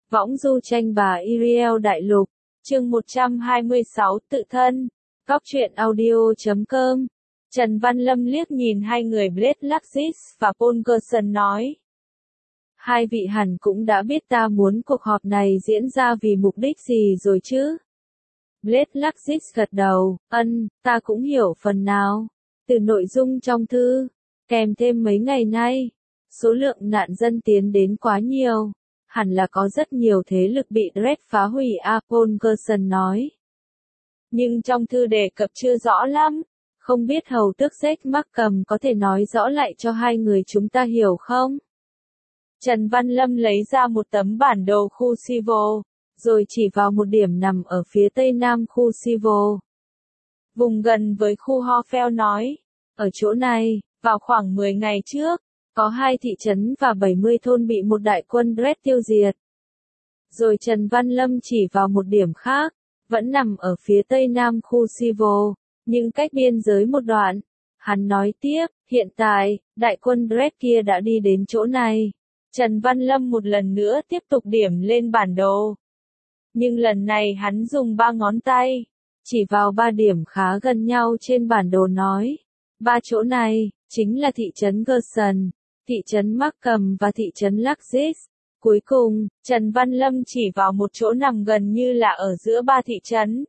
Võng du tranh bà Iriel Đại Lục, chương 126 tự thân, Góc truyện audio.com. Trần Văn Lâm liếc nhìn hai người Blake Luxis và Paul Gerson nói. Hai vị hẳn cũng đã biết ta muốn cuộc họp này diễn ra vì mục đích gì rồi chứ? Blake Luxis gật đầu, ta cũng hiểu phần nào. Từ nội dung trong thư, kèm thêm mấy ngày nay, số lượng nạn dân tiến đến quá nhiều. Hẳn là có rất nhiều thế lực bị Dredd phá hủy, Paul Gerson nói. Nhưng trong thư đề cập chưa rõ lắm, không biết hầu tước Jack Markham có thể nói rõ lại cho hai người chúng ta hiểu không? Trần Văn Lâm lấy ra một tấm bản đồ khu Civil, rồi chỉ vào một điểm nằm ở phía tây nam khu Civil. Vùng gần với khu Horfell nói, ở chỗ này, vào khoảng 10 ngày trước, có 2 thị trấn và 70 thôn bị một đại quân Dredd tiêu diệt. Rồi Trần Văn Lâm chỉ vào một điểm khác, vẫn nằm ở phía tây nam khu Civil, nhưng cách biên giới một đoạn. Hắn nói tiếp, hiện tại, đại quân Dredd kia đã đi đến chỗ này. Trần Văn Lâm một lần nữa tiếp tục điểm lên bản đồ. Nhưng lần này hắn dùng 3 ngón tay, chỉ vào 3 điểm khá gần nhau trên bản đồ nói. 3 chỗ này, chính là thị trấn Gerson, thị trấn Markham và thị trấn Luxis. Cuối cùng, Trần Văn Lâm chỉ vào một chỗ nằm gần như là ở giữa 3 thị trấn.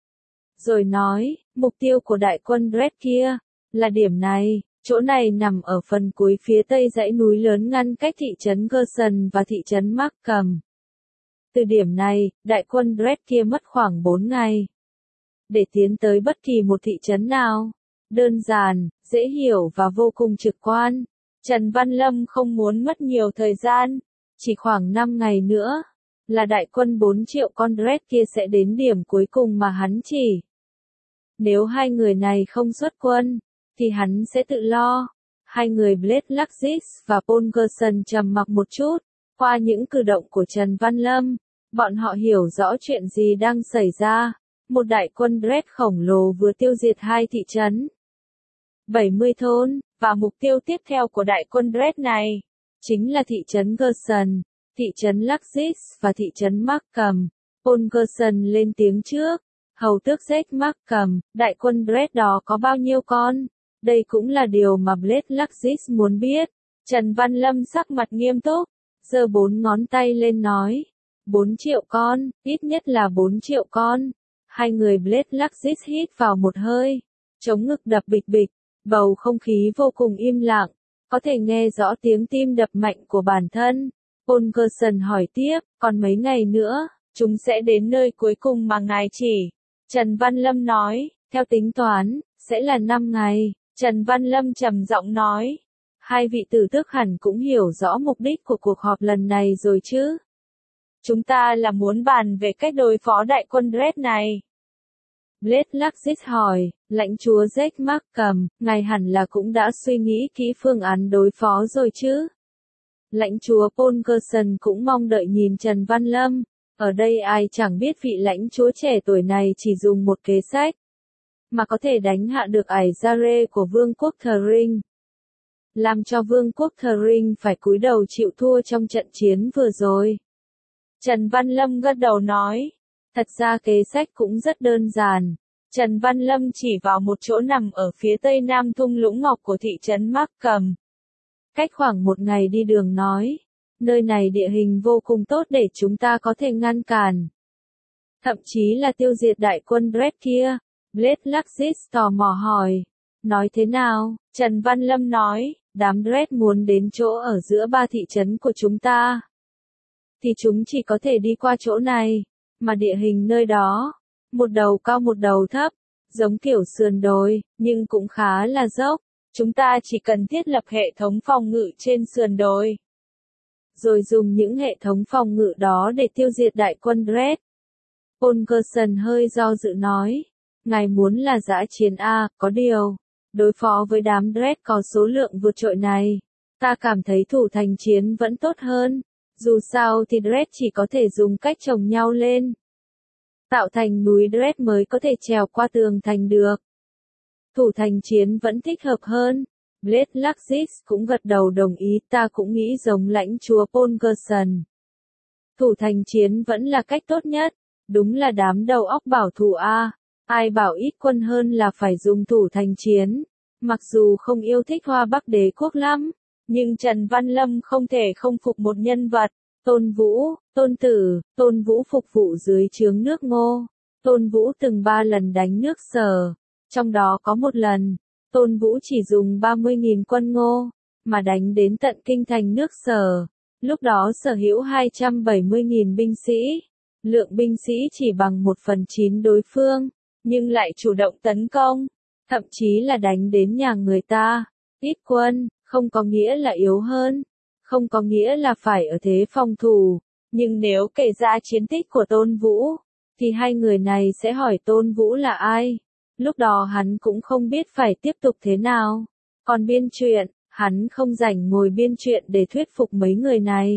Rồi nói, mục tiêu của đại quân Dredd kia, là điểm này, chỗ này nằm ở phần cuối phía tây dãy núi lớn ngăn cách thị trấn Gerson và thị trấn Markham. Từ điểm này, đại quân Dredd kia mất khoảng 4 ngày. Để tiến tới bất kỳ một thị trấn nào. Đơn giản, dễ hiểu và vô cùng trực quan. Trần Văn Lâm không muốn mất nhiều thời gian. Chỉ khoảng 5 ngày nữa, là đại quân 4 triệu con Dredd kia sẽ đến điểm cuối cùng mà hắn chỉ. Nếu hai người này không xuất quân, thì hắn sẽ tự lo. Hai người Blake Luxis và Paul Gerson trầm mặc một chút. Qua những cử động của Trần Văn Lâm, bọn họ hiểu rõ chuyện gì đang xảy ra. Một đại quân Dredd khổng lồ vừa tiêu diệt 2 thị trấn, 70 thôn, và mục tiêu tiếp theo của đại quân Dredd này chính là thị trấn Gerson, thị trấn Luxis và thị trấn Markham. Paul Gerson lên tiếng trước. Hầu tước Jack Markham, đại quân Dredd đó có bao nhiêu con? Đây cũng là điều mà Blake Luxis muốn biết. Trần Văn Lâm sắc mặt nghiêm túc, giơ 4 ngón tay lên nói. 4 triệu con, ít nhất là 4 triệu con. Hai người Blake Luxis hít vào một hơi, chống ngực đập bịch bịch, bầu không khí vô cùng im lặng. Có thể nghe rõ tiếng tim đập mạnh của bản thân. Paul Gerson hỏi tiếp, còn mấy ngày nữa, chúng sẽ đến nơi cuối cùng mà ngài chỉ. Trần Văn Lâm nói, theo tính toán, sẽ là 5 ngày. Trần Văn Lâm trầm giọng nói, hai vị tử tước hẳn cũng hiểu rõ mục đích của cuộc họp lần này rồi chứ. Chúng ta là muốn bàn về cách đối phó đại quân Dredd này. Blake Luxis hỏi, lãnh chúa Jack Markham, ngài hẳn là cũng đã suy nghĩ kỹ phương án đối phó rồi chứ? Lãnh chúa Paul Gerson cũng mong đợi nhìn Trần Văn Lâm. Ở đây ai chẳng biết vị lãnh chúa trẻ tuổi này chỉ dùng một kế sách, mà có thể đánh hạ được Aizare của vương quốc Thring. Làm cho vương quốc Thring phải cúi đầu chịu thua trong trận chiến vừa rồi. Trần Văn Lâm gật đầu nói. Thật ra kế sách cũng rất đơn giản. Trần Văn Lâm chỉ vào một chỗ nằm ở phía tây nam thung lũng ngọc của thị trấn Markham. Cách khoảng 1 ngày đi đường nói. Nơi này địa hình vô cùng tốt để chúng ta có thể ngăn cản. Thậm chí là tiêu diệt đại quân Dredd kia. Blake Luxis tò mò hỏi. Nói thế nào? Trần Văn Lâm nói, đám Dredd muốn đến chỗ ở giữa 3 thị trấn của chúng ta. Thì chúng chỉ có thể đi qua chỗ này. Mà địa hình nơi đó, một đầu cao một đầu thấp, giống kiểu sườn đồi, nhưng cũng khá là dốc. Chúng ta chỉ cần thiết lập hệ thống phòng ngự trên sườn đồi. Rồi dùng những hệ thống phòng ngự đó để tiêu diệt đại quân Dredd. Paul Gerson hơi do dự nói. Ngài muốn là dã chiến có điều. Đối phó với đám Dredd có số lượng vượt trội này. Ta cảm thấy thủ thành chiến vẫn tốt hơn. Dù sao thì Dredd chỉ có thể dùng cách chồng nhau lên. Tạo thành núi Dredd mới có thể trèo qua tường thành được. Thủ thành chiến vẫn thích hợp hơn. Blake Luxis cũng gật đầu đồng ý, ta cũng nghĩ giống lãnh chúa Paul Gerson. Thủ thành chiến vẫn là cách tốt nhất. Đúng là đám đầu óc bảo thủ a. Ai bảo ít quân hơn là phải dùng thủ thành chiến. Mặc dù không yêu thích Hoa Bắc đế quốc lắm, nhưng Trần Văn Lâm không thể không phục một nhân vật. Tôn Vũ, Tôn Tử, Tôn Vũ phục vụ dưới trướng nước Ngô. Tôn Vũ từng 3 lần đánh nước Sở. Trong đó có một lần, Tôn Vũ chỉ dùng 30.000 quân Ngô, mà đánh đến tận kinh thành nước Sở. Lúc đó sở hữu 270.000 binh sĩ. Lượng binh sĩ chỉ bằng 1/9 đối phương, nhưng lại chủ động tấn công, thậm chí là đánh đến nhà người ta. Ít quân, không có nghĩa là yếu hơn, không có nghĩa là phải ở thế phòng thủ, nhưng nếu kể ra chiến tích của Tôn Vũ, thì hai người này sẽ hỏi Tôn Vũ là ai. Lúc đó hắn cũng không biết phải tiếp tục thế nào. Còn biên truyện, hắn không rảnh ngồi biên truyện để thuyết phục mấy người này.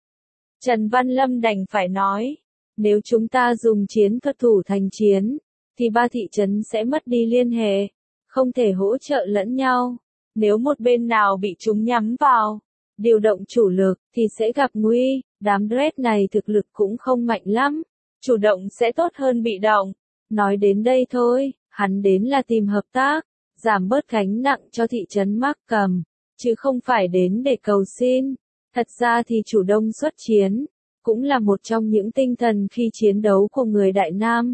Trần Văn Lâm đành phải nói, nếu chúng ta dùng chiến thuật thủ thành chiến, thì 3 thị trấn sẽ mất đi liên hệ, không thể hỗ trợ lẫn nhau. Nếu một bên nào bị chúng nhắm vào, điều động chủ lực, thì sẽ gặp nguy. Đám Red này thực lực cũng không mạnh lắm, chủ động sẽ tốt hơn bị động. Nói đến đây thôi, hắn đến là tìm hợp tác, giảm bớt gánh nặng cho thị trấn Mác Cầm, chứ không phải đến để cầu xin. Thật ra thì chủ động xuất chiến, cũng là một trong những tinh thần khi chiến đấu của người Đại Nam.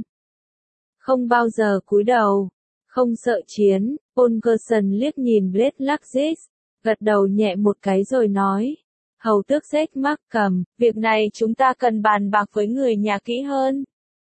Không bao giờ cúi đầu, không sợ chiến. Polgerson liếc nhìn Blade-Laxis, gật đầu nhẹ một cái rồi nói, hầu tước Jack Mác Cầm, việc này chúng ta cần bàn bạc với người nhà kỹ hơn.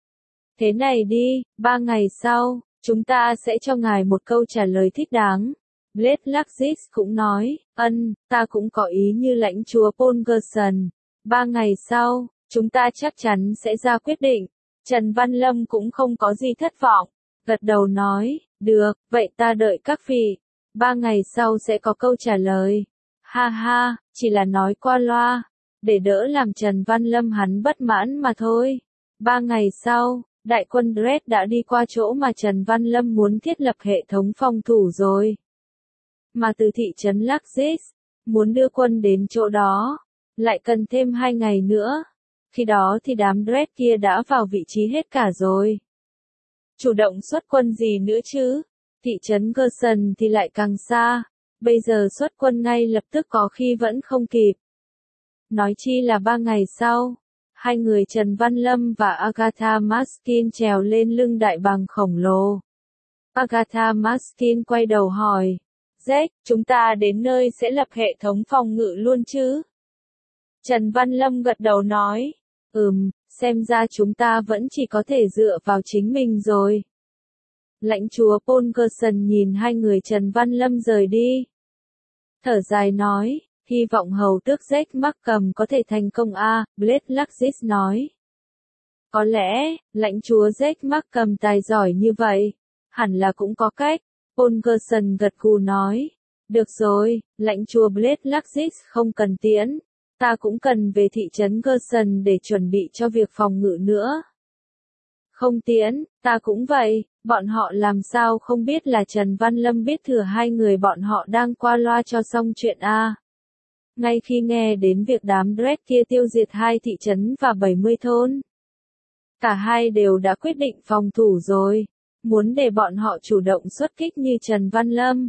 Thế này đi, 3 ngày sau, chúng ta sẽ cho ngài một câu trả lời thích đáng. Blade-Laxis cũng nói, ta cũng có ý như lãnh chúa Polgerson. 3 ngày sau, chúng ta chắc chắn sẽ ra quyết định. Trần Văn Lâm cũng không có gì thất vọng, gật đầu nói, được, vậy ta đợi các vị. 3 ngày sau sẽ có câu trả lời. Ha ha, chỉ là nói qua loa, để đỡ làm Trần Văn Lâm hắn bất mãn mà thôi. 3 ngày sau, đại quân Red đã đi qua chỗ mà Trần Văn Lâm muốn thiết lập hệ thống phòng thủ rồi. Mà từ thị trấn Laxis, muốn đưa quân đến chỗ đó, lại cần thêm 2 ngày nữa. Khi đó thì đám Red kia đã vào vị trí hết cả rồi. Chủ động xuất quân gì nữa chứ? Thị trấn Gerson thì lại càng xa, bây giờ xuất quân ngay lập tức có khi vẫn không kịp. Nói chi là 3 ngày sau, hai người Trần Văn Lâm và Agatha Maskin trèo lên lưng đại bàng khổng lồ. Agatha Maskin quay đầu hỏi, Jack, chúng ta đến nơi sẽ lập hệ thống phòng ngự luôn chứ? Trần Văn Lâm gật đầu nói, xem ra chúng ta vẫn chỉ có thể dựa vào chính mình rồi. Lãnh chúa Polgerson nhìn hai người Trần Văn Lâm rời đi. Thở dài nói, hy vọng hầu tước Jack Mác Cầm có thể thành công a. Blade-Laxis nói. Có lẽ, lãnh chúa Jack Mác Cầm tài giỏi như vậy, hẳn là cũng có cách. Polgerson gật gù nói, được rồi, lãnh chúa Blade-Laxis không cần tiễn. Ta cũng cần về thị trấn Gerson để chuẩn bị cho việc phòng ngự nữa. Không tiễn, ta cũng vậy, bọn họ làm sao không biết là Trần Văn Lâm biết thừa hai người bọn họ đang qua loa cho xong chuyện a. Ngay khi nghe đến việc đám Red kia tiêu diệt 2 thị trấn và 70 thôn, cả hai đều đã quyết định phòng thủ rồi, muốn để bọn họ chủ động xuất kích như Trần Văn Lâm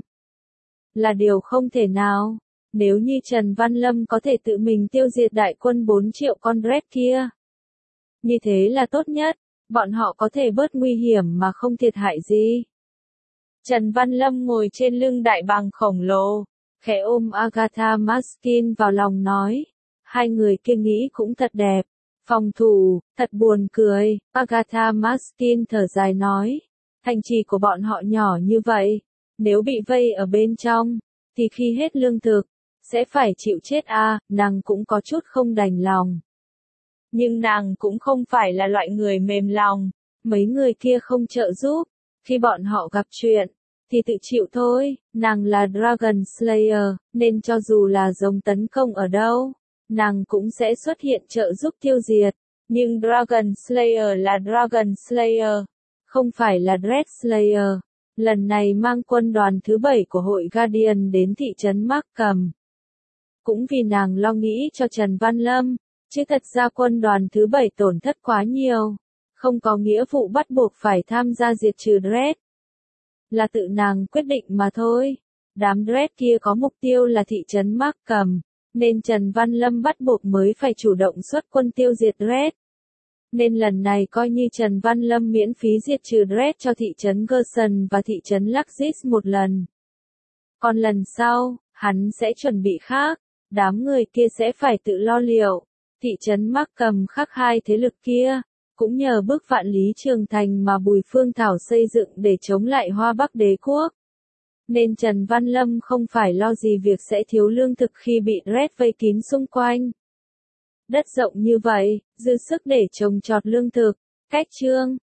là điều không thể nào. Nếu như Trần Văn Lâm có thể tự mình tiêu diệt đại quân 4 triệu con Red kia, như thế là tốt nhất, bọn họ có thể bớt nguy hiểm mà không thiệt hại gì. Trần Văn Lâm ngồi trên lưng đại bàng khổng lồ, khẽ ôm Agatha Maskin vào lòng nói, hai người kia nghĩ cũng thật đẹp, phòng thủ, thật buồn cười. Agatha Maskin thở dài nói, thành trì của bọn họ nhỏ như vậy, nếu bị vây ở bên trong, thì khi hết lương thực, sẽ phải chịu chết a. Nàng cũng có chút không đành lòng. Nhưng nàng cũng không phải là loại người mềm lòng, mấy người kia không trợ giúp, khi bọn họ gặp chuyện, thì tự chịu thôi. Nàng là Dragon Slayer, nên cho dù là rồng tấn công ở đâu, nàng cũng sẽ xuất hiện trợ giúp tiêu diệt. Nhưng Dragon Slayer là Dragon Slayer, không phải là Dread Slayer. Lần này mang quân đoàn thứ 7 của hội Guardian đến thị trấn Mác Cầm, cũng vì nàng lo nghĩ cho Trần Văn Lâm. Chứ thật ra quân đoàn thứ 7 tổn thất quá nhiều. Không có nghĩa vụ bắt buộc phải tham gia diệt trừ Dredd. Là tự nàng quyết định mà thôi. Đám Dredd kia có mục tiêu là thị trấn Markham, nên Trần Văn Lâm bắt buộc mới phải chủ động xuất quân tiêu diệt Dredd. Nên lần này coi như Trần Văn Lâm miễn phí diệt trừ Dredd cho thị trấn Gerson và thị trấn Laxis một lần. Còn lần sau, hắn sẽ chuẩn bị khác, đám người kia sẽ phải tự lo liệu. Thị trấn Markham khác hai thế lực kia, cũng nhờ bức vạn lý trường thành mà Bùi Phương Thảo xây dựng để chống lại Hoa Bắc đế quốc. Nên Trần Văn Lâm không phải lo gì việc sẽ thiếu lương thực khi bị Dredd vây kín xung quanh. Đất rộng như vậy, dư sức để trồng trọt lương thực. Cách chương